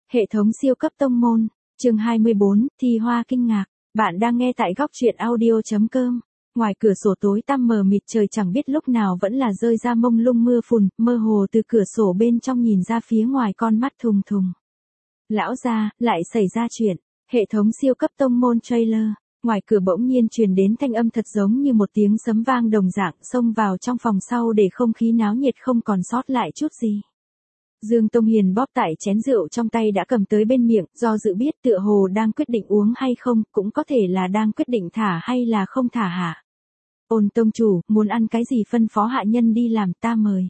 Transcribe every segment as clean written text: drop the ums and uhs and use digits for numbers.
Hệ thống siêu cấp tông môn, chương 24, Thi Hoa kinh ngạc. Bạn đang nghe tại góc truyện audio.com. Ngoài cửa sổ tối tăm mờ mịt, trời chẳng biết lúc nào vẫn là rơi ra mông lung mưa phùn, mơ hồ từ cửa sổ bên trong nhìn ra phía ngoài con mắt thùng thùng. Lão gia, lại xảy ra chuyện. Hệ thống siêu cấp tông môn trailer. Ngoài cửa bỗng nhiên truyền đến thanh âm thật giống như một tiếng sấm vang đồng dạng, xông vào trong phòng sau để không khí náo nhiệt không còn sót lại chút gì. Dương Tông Hiền bóp tại chén rượu trong tay đã cầm tới bên miệng, do dự biết tựa hồ đang quyết định uống hay không, cũng có thể là đang quyết định thả hay là không thả hả. Ôn tông chủ, muốn ăn cái gì phân phó hạ nhân đi làm, ta mời.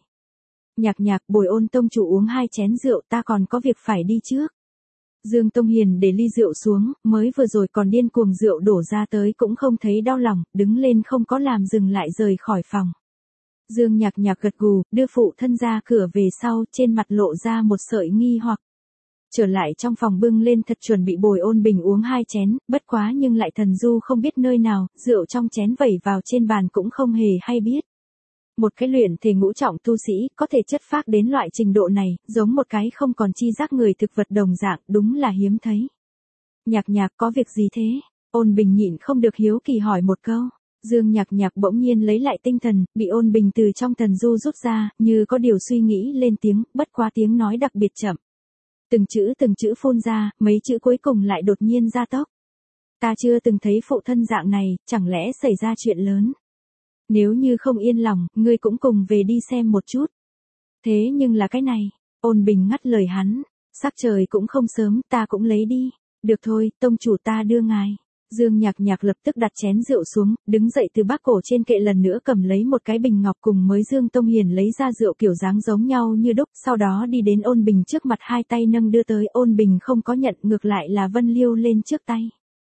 Nhạc bồi ôn tông chủ uống 2 chén rượu, ta còn có việc phải đi trước. Dương Tông Hiền để ly rượu xuống, mới vừa rồi còn điên cuồng rượu đổ ra tới cũng không thấy đau lòng, đứng lên không có làm dừng lại rời khỏi phòng. Dương Nhạc gật gù, đưa phụ thân ra cửa về sau, trên mặt lộ ra một sợi nghi hoặc. Trở lại trong phòng bưng lên thật chuẩn bị bồi ôn bình uống 2 chén, bất quá nhưng lại thần du không biết nơi nào, rượu trong chén vẩy vào trên bàn cũng không hề hay biết. Một cái luyện thể ngũ trọng tu sĩ, có thể chất phác đến loại trình độ này, giống một cái không còn chi giác người thực vật đồng dạng, đúng là hiếm thấy. Nhạc có việc gì thế? Ôn bình nhịn không được hiếu kỳ hỏi một câu. Dương Nhạc bỗng nhiên lấy lại tinh thần, bị ôn bình từ trong thần du rút ra, như có điều suy nghĩ lên tiếng, bất quá tiếng nói đặc biệt chậm. Từng chữ phun ra, mấy chữ cuối cùng lại đột nhiên gia tốc. Ta chưa từng thấy phụ thân dạng này, chẳng lẽ xảy ra chuyện lớn. Nếu như không yên lòng, ngươi cũng cùng về đi xem một chút. Thế nhưng là cái này, ôn bình ngắt lời hắn, sắc trời cũng không sớm, ta cũng lấy đi. Được thôi, tông chủ ta đưa ngài. Dương Nhạc lập tức đặt chén rượu xuống, đứng dậy từ bác cổ trên kệ lần nữa cầm lấy một cái bình ngọc cùng mới Dương Tông Hiền lấy ra rượu kiểu dáng giống nhau như đúc, sau đó đi đến ôn bình trước mặt, 2 tay nâng đưa tới, ôn bình không có nhận, ngược lại là Vân Liêu lên trước tay.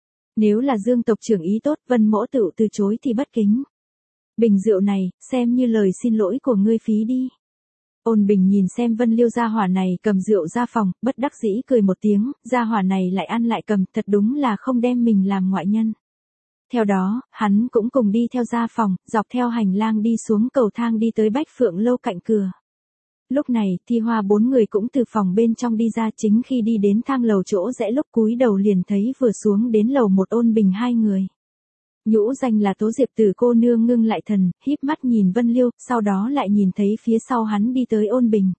Nếu là Dương tộc trưởng ý tốt, Vân mỗ tự từ chối thì bất kính. Bình rượu này, xem như lời xin lỗi của ngươi phí đi. Ôn bình nhìn xem Vân Liêu gia hỏa này cầm rượu ra phòng, bất đắc dĩ cười một tiếng, gia hỏa này lại ăn lại cầm, thật đúng là không đem mình làm ngoại nhân. Theo đó, hắn cũng cùng đi theo ra phòng, dọc theo hành lang đi xuống cầu thang đi tới Bách Phượng lâu cạnh cửa. Lúc này, Thi Hoa 4 người cũng từ phòng bên trong đi ra, chính khi đi đến thang lầu chỗ rẽ lúc cúi đầu liền thấy vừa xuống đến lầu 1 ôn bình 2 người. Nhũ danh là Tố Diệp Tử cô nương ngưng lại thần, híp mắt nhìn Vân Liêu, sau đó lại nhìn thấy phía sau hắn đi tới ôn bình.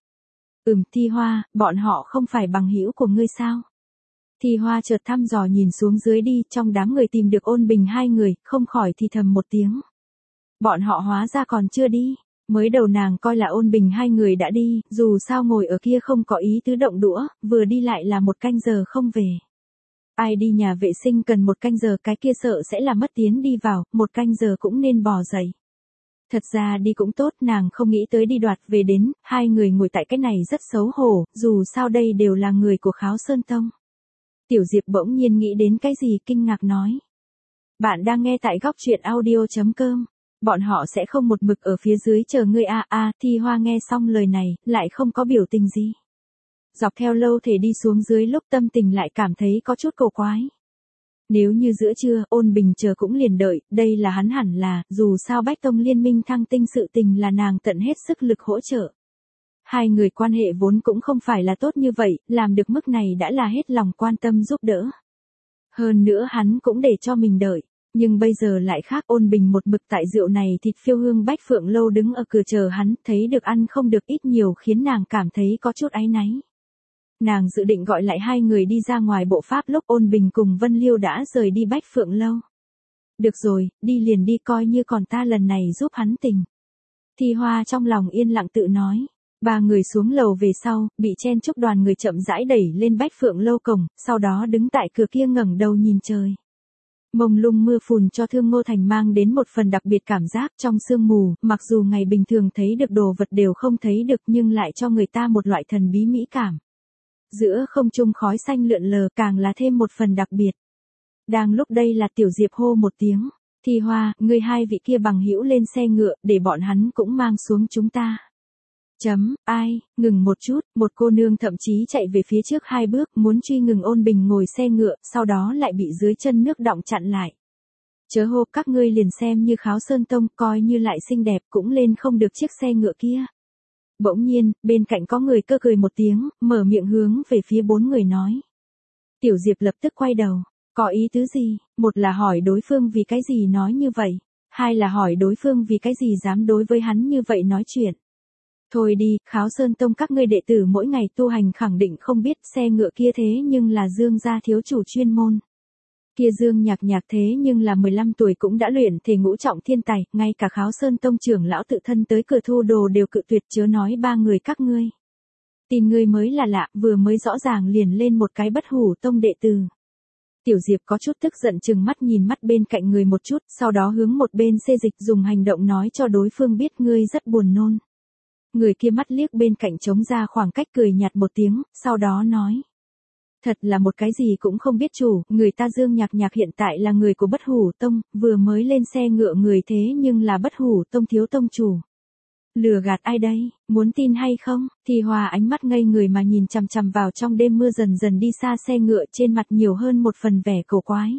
Thi Hoa, bọn họ không phải bằng hữu của ngươi sao? Thi Hoa chợt thăm dò nhìn xuống dưới đi, trong đám người tìm được ôn bình 2 người, không khỏi thì thầm một tiếng. Bọn họ hóa ra còn chưa đi. Mới đầu nàng coi là ôn bình 2 người đã đi, dù sao ngồi ở kia không có ý tứ động đũa, vừa đi lại là 1 canh giờ không về. Ai đi nhà vệ sinh cần 1 canh giờ, cái kia sợ sẽ là mất tiến đi vào, 1 canh giờ cũng nên bò dậy. Thật ra đi cũng tốt, nàng không nghĩ tới đi đoạt về đến, 2 người ngồi tại cái này rất xấu hổ, dù sao đây đều là người của Kháo Sơn Tông. Tiểu Diệp bỗng nhiên nghĩ đến cái gì, kinh ngạc nói. Bạn đang nghe tại góc truyện audio.com. Bọn họ sẽ không một mực ở phía dưới chờ ngươi à. Thi Hoa nghe xong lời này, lại không có biểu tình gì. Dọc theo lâu thể đi xuống dưới lúc tâm tình lại cảm thấy có chút cổ quái. Nếu như giữa trưa, ôn bình chờ cũng liền đợi, đây là hắn hẳn là, dù sao Bách Tông liên minh thăng tinh sự tình là nàng tận hết sức lực hỗ trợ. 2 người quan hệ vốn cũng không phải là tốt như vậy, làm được mức này đã là hết lòng quan tâm giúp đỡ. Hơn nữa hắn cũng để cho mình đợi. Nhưng bây giờ lại khác, ôn bình một mực tại rượu này thịt phiêu hương Bách Phượng lâu đứng ở cửa chờ hắn, thấy được ăn không được ít nhiều khiến nàng cảm thấy có chút áy náy. Nàng dự định gọi lại 2 người đi ra ngoài bộ pháp lúc ôn bình cùng Vân Liêu đã rời đi Bách Phượng lâu. Được rồi, đi liền đi, coi như còn ta lần này giúp hắn tình. Thi Hoa trong lòng yên lặng tự nói. 3 người xuống lầu về sau, bị chen chúc đoàn người chậm rãi đẩy lên Bách Phượng lâu cổng, sau đó đứng tại cửa kia ngẩng đầu nhìn trời. Mông lung mưa phùn cho Thương Ngô Thành mang đến một phần đặc biệt cảm giác trong sương mù, mặc dù ngày bình thường thấy được đồ vật đều không thấy được nhưng lại cho người ta một loại thần bí mỹ cảm. Giữa không trung khói xanh lượn lờ càng là thêm một phần đặc biệt. Đang lúc đây là Tiểu Diệp hô một tiếng. Thi Hoa, ngươi 2 vị kia bằng hữu lên xe ngựa, để bọn hắn cũng mang xuống chúng ta. Ngừng một chút, một cô nương thậm chí chạy về phía trước 2 bước, muốn truy ngừng ôn bình ngồi xe ngựa, sau đó lại bị dưới chân nước đọng chặn lại. Chớ hô, các ngươi liền xem như Kháo Sơn Tông, coi như lại xinh đẹp cũng lên không được chiếc xe ngựa kia. Bỗng nhiên, bên cạnh có người cơ cười một tiếng, mở miệng hướng về phía 4 người nói. Tiểu Diệp lập tức quay đầu, có ý tứ gì? Một là hỏi đối phương vì cái gì nói như vậy, hai là hỏi đối phương vì cái gì dám đối với hắn như vậy nói chuyện. Thôi đi, Kháo Sơn Tông các ngươi đệ tử mỗi ngày tu hành khẳng định không biết xe ngựa kia thế nhưng là Dương gia thiếu chủ chuyên môn. Kia Dương Nhạc Nhạc thế nhưng là 15 tuổi cũng đã luyện thể ngũ trọng thiên tài, ngay cả Kháo Sơn Tông trưởng lão tự thân tới cửa thu đồ đều cự tuyệt, chớ nói 3 người các ngươi. Tin ngươi mới là lạ, vừa mới rõ ràng liền lên một cái Bất Hủ Tông đệ tử. Tiểu Diệp có chút tức giận chừng mắt nhìn mắt bên cạnh người một chút, sau đó hướng một bên xê dịch dùng hành động nói cho đối phương biết ngươi rất buồn nôn. Người kia mắt liếc bên cạnh trống ra khoảng cách cười nhạt một tiếng, sau đó nói. Thật là một cái gì cũng không biết chủ, người ta Dương Nhạc Nhạc hiện tại là người của Bất Hủ Tông, vừa mới lên xe ngựa người thế nhưng là Bất Hủ Tông thiếu tông chủ. Lừa gạt ai đây, muốn tin hay không? Thì Hòa ánh mắt ngây người mà nhìn chằm chằm vào trong đêm mưa dần dần đi xa xe ngựa, trên mặt nhiều hơn một phần vẻ cổ quái.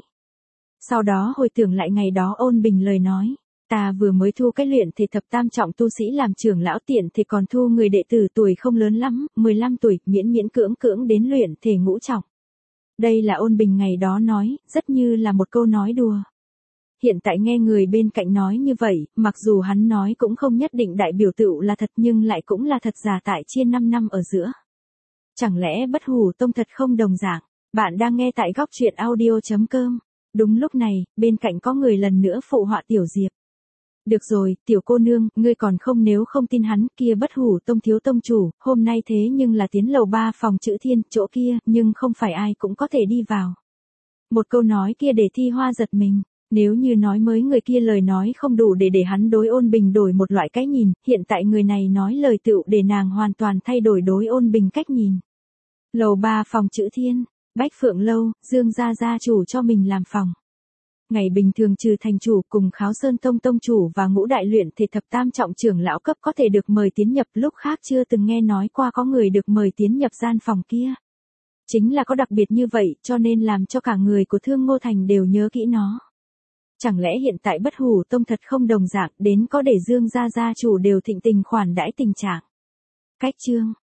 Sau đó hồi tưởng lại ngày đó Ôn Bình lời nói. Ta vừa mới thu cái luyện thể thập tam trọng tu sĩ làm trưởng lão, tiện thì còn thu người đệ tử tuổi không lớn lắm, 15 tuổi, miễn miễn cưỡng cưỡng đến luyện thể ngũ trọng. Đây là Ôn Bình ngày đó nói, rất như là một câu nói đùa. Hiện tại nghe người bên cạnh nói như vậy, mặc dù hắn nói cũng không nhất định đại biểu tựu là thật nhưng lại cũng là thật giả tại chia 5 năm ở giữa. Chẳng lẽ Bất Hủ Tông thật không đồng dạng? Bạn đang nghe tại góc truyện audio.com. Đúng lúc này, bên cạnh có người lần nữa phụ họa Tiểu Diệp. Được rồi, tiểu cô nương, ngươi còn không, nếu không tin hắn, kia Bất Hủ Tông thiếu tông chủ, hôm nay thế nhưng là tiến lầu 3 phòng chữ thiên, chỗ kia, nhưng không phải ai cũng có thể đi vào. Một câu nói kia để Thi Hoa giật mình, nếu như nói mới người kia lời nói không đủ để hắn đối Ôn Bình đổi một loại cái nhìn, hiện tại người này nói lời tựu để nàng hoàn toàn thay đổi đối Ôn Bình cách nhìn. Lầu 3 phòng chữ thiên, Bách Phượng Lâu, Dương gia gia chủ cho mình làm phòng. Ngày bình thường trừ thành chủ cùng Kháo Sơn Tông tông chủ và ngũ đại luyện thể thập tam trọng trưởng lão cấp có thể được mời tiến nhập, lúc khác chưa từng nghe nói qua có người được mời tiến nhập gian phòng kia. Chính là có đặc biệt như vậy cho nên làm cho cả người của Thương Ngô Thành đều nhớ kỹ nó. Chẳng lẽ hiện tại Bất Hủ Tông thật không đồng dạng đến có để Dương gia gia chủ đều thịnh tình khoản đãi tình trạng. Cách chương